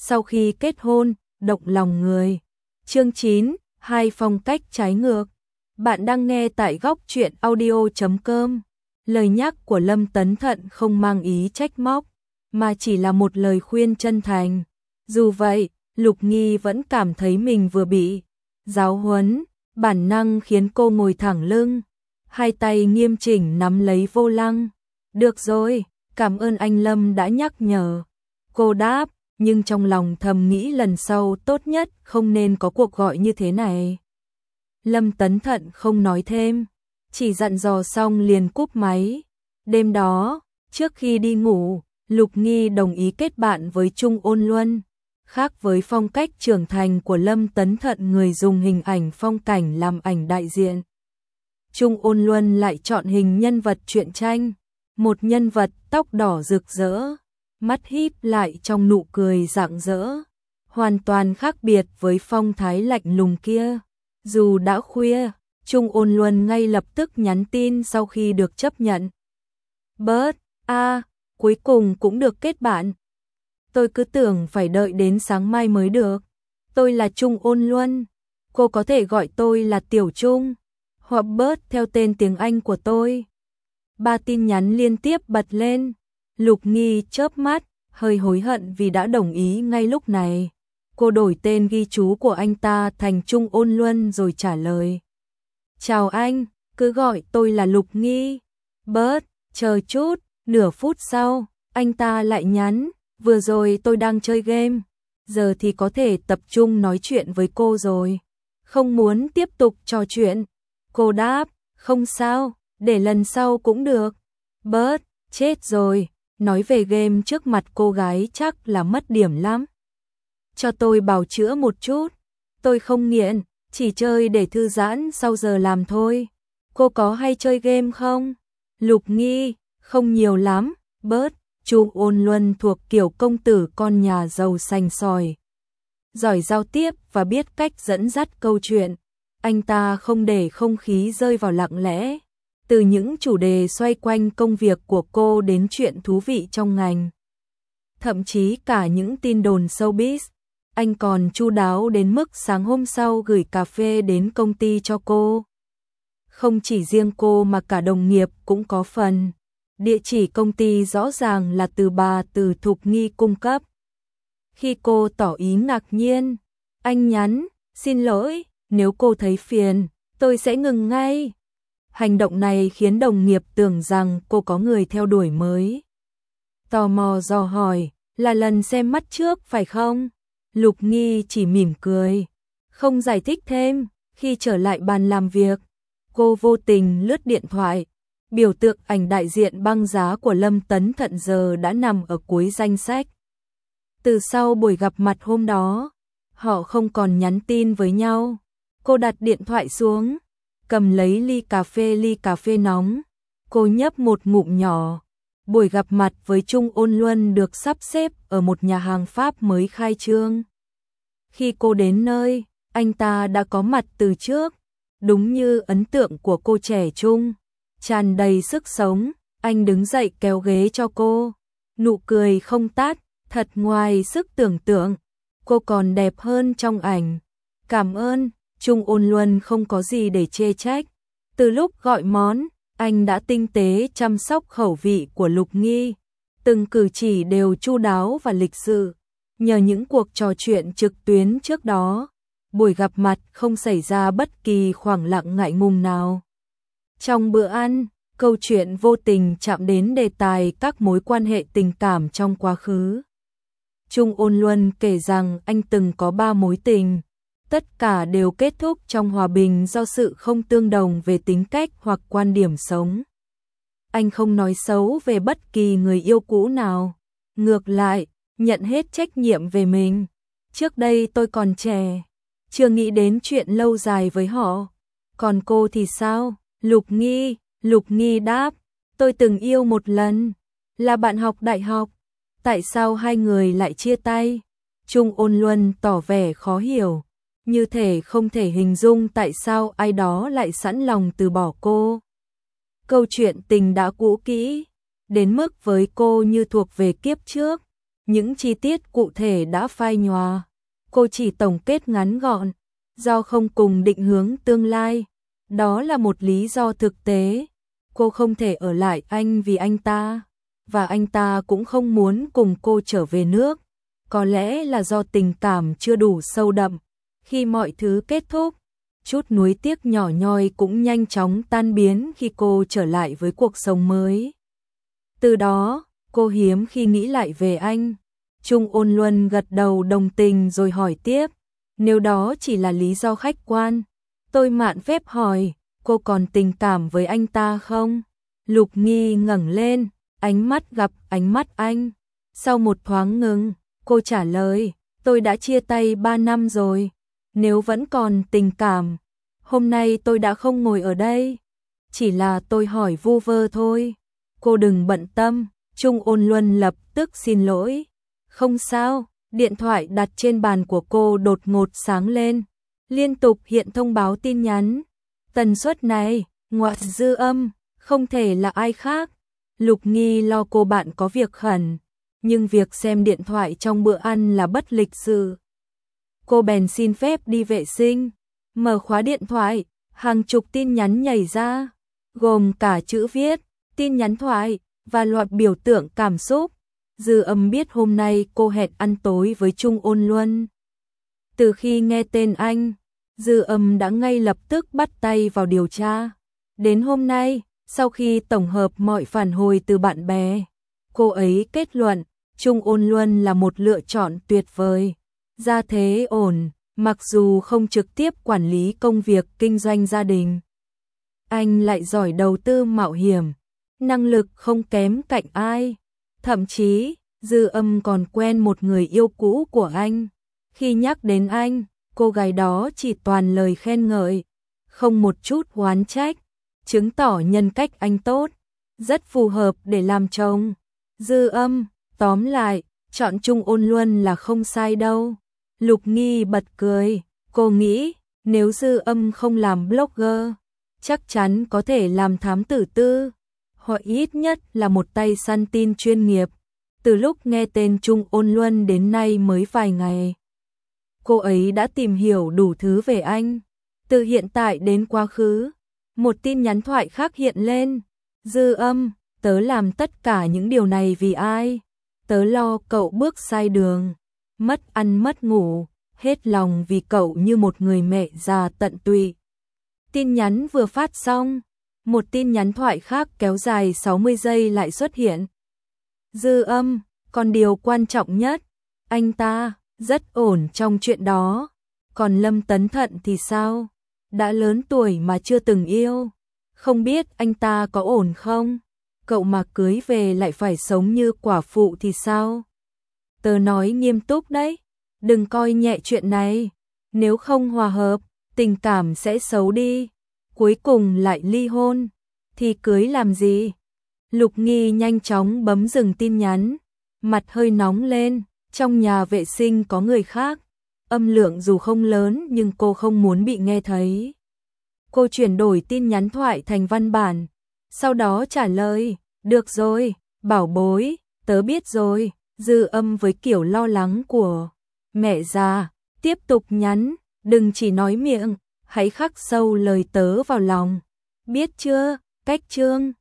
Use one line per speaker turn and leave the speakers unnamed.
sau khi kết hôn, động lòng người. Chương 9, hai phong cách trái ngược. Bạn đang nghe tại góc truyện audio.com. Lời nhắc của Lâm Tấn Thận không mang ý trách móc, mà chỉ là một lời khuyên chân thành. Dù vậy, Lục Nghi vẫn cảm thấy mình vừa bị giáo huấn, bản năng khiến cô ngồi thẳng lưng, hai tay nghiêm chỉnh nắm lấy vô lăng. Được rồi, cảm ơn anh Lâm đã nhắc nhở. Cô đáp, nhưng trong lòng thầm nghĩ lần sau tốt nhất không nên có cuộc gọi như thế này. Lâm Tấn Thận không nói thêm, chỉ dặn dò xong liền cúp máy. Đêm đó, trước khi đi ngủ, Lục Nghi đồng ý kết bạn với Trung Ôn Luân. Khác với phong cách trưởng thành của Lâm Tấn Thận người dùng hình ảnh phong cảnh làm ảnh đại diện, Trung Ôn Luân lại chọn hình nhân vật truyện tranh, một nhân vật tóc đỏ rực rỡ, mắt híp lại trong nụ cười rạng rỡ, hoàn toàn khác biệt với phong thái lạnh lùng kia. Dù đã khuya, Trung Ôn Luân ngay lập tức nhắn tin sau khi được chấp nhận. Bớt, cuối cùng cũng được kết bạn. Tôi cứ tưởng phải đợi đến sáng mai mới được. Tôi là Trung Ôn Luân. Cô có thể gọi tôi là Tiểu Trung, hoặc Bớt theo tên tiếng Anh của tôi. 3 tin nhắn liên tiếp bật lên. Lục Nghi chớp mắt, hơi hối hận vì đã đồng ý ngay lúc này. Cô đổi tên ghi chú của anh ta thành Trung Ôn Luân rồi trả lời. Chào anh, cứ gọi tôi là Lục Nghi. Bớt, chờ chút. Nửa phút sau, anh ta lại nhắn, vừa rồi tôi đang chơi game, giờ thì có thể tập trung nói chuyện với cô rồi. Không muốn tiếp tục trò chuyện. Cô đáp, không sao, để lần sau cũng được. Bớt, chết rồi, nói về game trước mặt cô gái chắc là mất điểm lắm. Cho tôi bào chữa một chút, tôi không nghiện, chỉ chơi để thư giãn sau giờ làm thôi. Cô có hay chơi game không? Lục Nghi, không nhiều lắm. Bớt, Trung Ôn Luân thuộc kiểu công tử con nhà giàu sành sỏi, giỏi giao tiếp và biết cách dẫn dắt câu chuyện. Anh ta không để không khí rơi vào lặng lẽ, từ những chủ đề xoay quanh công việc của cô đến chuyện thú vị trong ngành, thậm chí cả những tin đồn showbiz. Anh còn chu đáo đến mức sáng hôm sau gửi cà phê đến công ty cho cô. Không chỉ riêng cô mà cả đồng nghiệp cũng có phần. Địa chỉ công ty rõ ràng là từ bà Từ Thục Nghi cung cấp. Khi cô tỏ ý ngạc nhiên, anh nhắn, xin lỗi, nếu cô thấy phiền, tôi sẽ ngừng ngay. Hành động này khiến đồng nghiệp tưởng rằng cô có người theo đuổi mới. Tò mò dò hỏi, là lần xem mắt trước phải không? Lục Nghi chỉ mỉm cười, không giải thích thêm. Khi trở lại bàn làm việc, cô vô tình lướt điện thoại. Biểu tượng ảnh đại diện băng giá của Lâm Tấn Thận giờ đã nằm ở cuối danh sách. Từ sau buổi gặp mặt hôm đó, họ không còn nhắn tin với nhau. Cô đặt điện thoại xuống, cầm lấy ly cà phê nóng. Cô nhấp một ngụm nhỏ. Buổi gặp mặt với Trung Ôn Luân được sắp xếp ở một nhà hàng Pháp mới khai trương. Khi cô đến nơi, anh ta đã có mặt từ trước. Đúng như ấn tượng của cô, trẻ trung, tràn đầy sức sống. Anh đứng dậy kéo ghế cho cô, nụ cười không tắt, thật ngoài sức tưởng tượng. Cô còn đẹp hơn trong ảnh. Cảm ơn. Trung Ôn Luân không có gì để chê trách. Từ lúc gọi món, anh đã tinh tế chăm sóc khẩu vị của Lục Nghi. Từng cử chỉ đều chu đáo và lịch sự. Nhờ những cuộc trò chuyện trực tuyến trước đó, buổi gặp mặt không xảy ra bất kỳ khoảng lặng ngại ngùng nào. Trong bữa ăn, câu chuyện vô tình chạm đến đề tài các mối quan hệ tình cảm trong quá khứ. Trung Ôn Luân kể rằng anh từng có 3 mối tình, tất cả đều kết thúc trong hòa bình do sự không tương đồng về tính cách hoặc quan điểm sống. Anh không nói xấu về bất kỳ người yêu cũ nào, ngược lại, nhận hết trách nhiệm về mình. Trước đây tôi còn trẻ, chưa nghĩ đến chuyện lâu dài với họ. Còn cô thì sao? Lục Nghi đáp, tôi từng yêu một lần, là bạn học đại học. Tại sao hai người lại chia tay? Trung Ôn Luân tỏ vẻ khó hiểu, như thể không thể hình dung tại sao ai đó lại sẵn lòng từ bỏ cô. Câu chuyện tình đã cũ kỹ, đến mức với cô như thuộc về kiếp trước. những chi tiết cụ thể đã phai nhòa. Cô chỉ tổng kết ngắn gọn, do không cùng định hướng tương lai, đó là một lý do thực tế. Cô không thể ở lại anh vì anh ta, và anh ta cũng không muốn cùng cô trở về nước. Có lẽ là do tình cảm chưa đủ sâu đậm. Khi mọi thứ kết thúc, chút nuối tiếc nhỏ nhoi cũng nhanh chóng tan biến khi cô trở lại với cuộc sống mới. Từ đó, cô hiếm khi nghĩ lại về anh. Chung Ôn Luân gật đầu đồng tình rồi hỏi tiếp, nếu đó chỉ là lý do khách quan, tôi mạn phép hỏi, cô còn tình cảm với anh ta không? Lục Nghi ngẩng lên, ánh mắt gặp ánh mắt anh. Sau một thoáng ngừng, cô trả lời, tôi đã chia tay 3 năm rồi. Nếu vẫn còn tình cảm, hôm nay tôi đã không ngồi ở đây. Chỉ là tôi hỏi vu vơ thôi. Cô đừng bận tâm. Chung Ôn Luân lập tức xin lỗi. Không sao. Điện thoại đặt trên bàn của cô đột ngột sáng lên, liên tục hiện thông báo tin nhắn. Tần suất này, ngoại dư âm, không thể là ai khác. Lục Nghi lo cô bạn có việc khẩn, nhưng việc xem điện thoại trong bữa ăn là bất lịch sự. Cô bèn xin phép đi vệ sinh, mở khóa điện thoại, hàng chục tin nhắn nhảy ra, gồm cả chữ viết, tin nhắn thoại và loạt biểu tượng cảm xúc. Dư âm biết hôm nay cô hẹn ăn tối với Chung Ôn Luân. Từ khi nghe tên anh, Dư âm đã ngay lập tức bắt tay vào điều tra. Đến hôm nay, sau khi tổng hợp mọi phản hồi từ bạn bè, cô ấy kết luận Chung Ôn Luân là một lựa chọn tuyệt vời. Gia thế ổn, mặc dù không trực tiếp quản lý công việc kinh doanh gia đình, anh lại giỏi đầu tư mạo hiểm, năng lực không kém cạnh ai. Thậm chí, Dư âm còn quen một người yêu cũ của anh. Khi nhắc đến anh, cô gái đó chỉ toàn lời khen ngợi, không một chút oán trách, chứng tỏ nhân cách anh tốt, rất phù hợp để làm chồng. Dư âm, tóm lại, chọn Chung Ôn Luân là không sai đâu. Lục Nghi bật cười, cô nghĩ nếu Dư âm không làm blogger, chắc chắn có thể làm thám tử tư, hoặc ít nhất là một tay săn tin chuyên nghiệp. Từ lúc nghe tên Chung Ôn Luân đến nay mới vài ngày, cô ấy đã tìm hiểu đủ thứ về anh, từ hiện tại đến quá khứ. Một tin nhắn thoại khác hiện lên, Dư âm, tớ làm tất cả những điều này vì ai? Tớ lo cậu bước sai đường, mất ăn mất ngủ, hết lòng vì cậu như một người mẹ già tận tụy. Tin nhắn vừa phát xong, một tin nhắn thoại khác kéo dài 60 giây lại xuất hiện. Dư âm, còn điều quan trọng nhất, anh ta rất ổn trong chuyện đó. Còn Lâm Tấn Thận thì sao? Đã lớn tuổi mà chưa từng yêu, không biết anh ta có ổn không? Cậu mà cưới về lại phải sống như quả phụ thì sao? Tớ nói nghiêm túc đấy, đừng coi nhẹ chuyện này, nếu không hòa hợp, tình cảm sẽ xấu đi, cuối cùng lại ly hôn, thì cưới làm gì? Lục Nghi nhanh chóng bấm dừng tin nhắn, mặt hơi nóng lên, trong nhà vệ sinh có người khác, âm lượng dù không lớn nhưng cô không muốn bị nghe thấy. Cô chuyển đổi tin nhắn thoại thành văn bản, sau đó trả lời, được rồi, bảo bối, tớ biết rồi. Dư âm với kiểu lo lắng của mẹ già, tiếp tục nhắn, đừng chỉ nói miệng, hãy khắc sâu lời tớ vào lòng. Biết chưa, cách chương